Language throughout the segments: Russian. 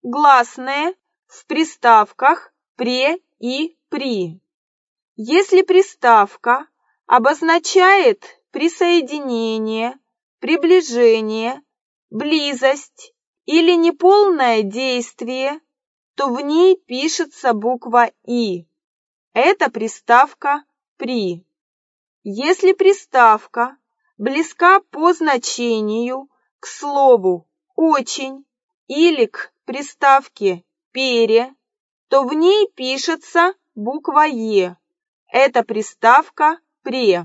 гласные в приставках «пре» и «при». Если приставка обозначает присоединение, приближение, близость или неполное действие, то в ней пишется буква «и». Это приставка «при». Если приставка близка по значению к слову «очень» или к приставке «пере», то в ней пишется буква «е». Это приставка «пре».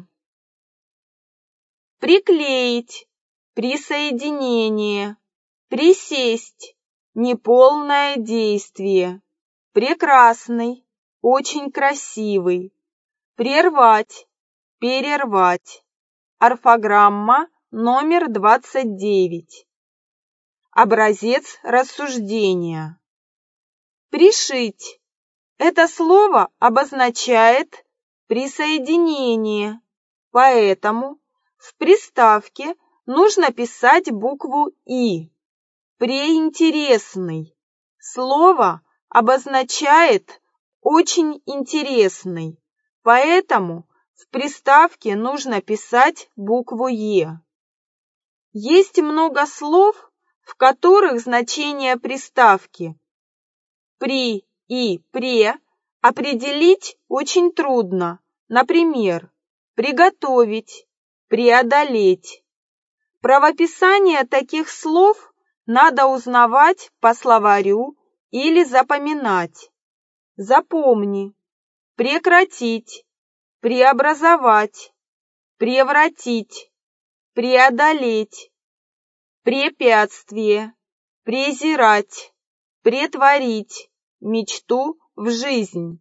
Приклеить, присоединение, присесть, неполное действие, прекрасный, очень красивый, прервать, перервать. Орфограмма номер 29. Образец рассуждения. Пришить. Это слово обозначает присоединение, поэтому в приставке нужно писать букву «и». Преинтересный. Слово обозначает очень интересный, поэтому в приставке нужно писать букву «е». Есть много слов, в которых значение приставки «при» и «пре» определить очень трудно. Например, приготовить, преодолеть. Правописание таких слов надо узнавать по словарю или запоминать. Запомни: прекратить, преобразовать, превратить, преодолеть, препятствие, презирать, претворить мечту в жизнь.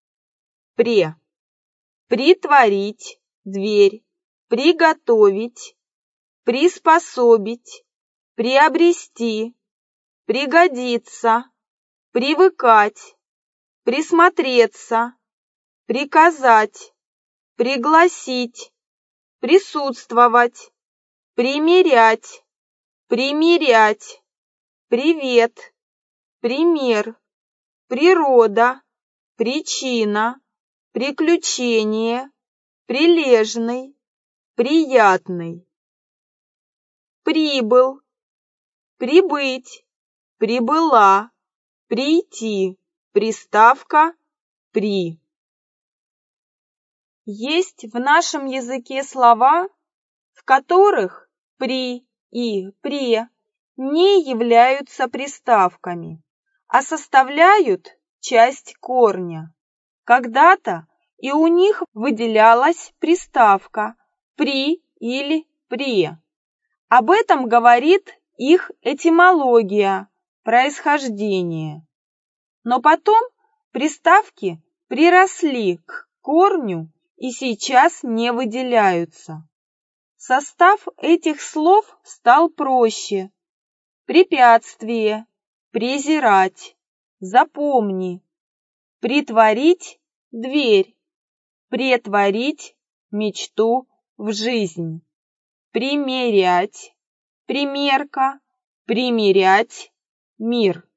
Притворить дверь, приготовить, приспособить, приобрести, пригодиться, привыкать, присмотреться, приказать, пригласить, присутствовать, примерять, примерять, привет, пример, природа, причина, приключение, прилежный, приятный. Прибыл, прибыть, прибыла, прийти, приставка «при». Есть в нашем языке слова, в которых «при» и «пре» не являются приставками, а составляют часть корня. Когда-то и у них выделялась приставка «при» или «пре». Об этом говорит их этимология, происхождение. Но потом приставки приросли к корню и сейчас не выделяются. Состав этих слов стал проще. Препятствие, презирать, запомни, притворить дверь, претворить мечту в жизнь, примерять, примерка, примерять мир.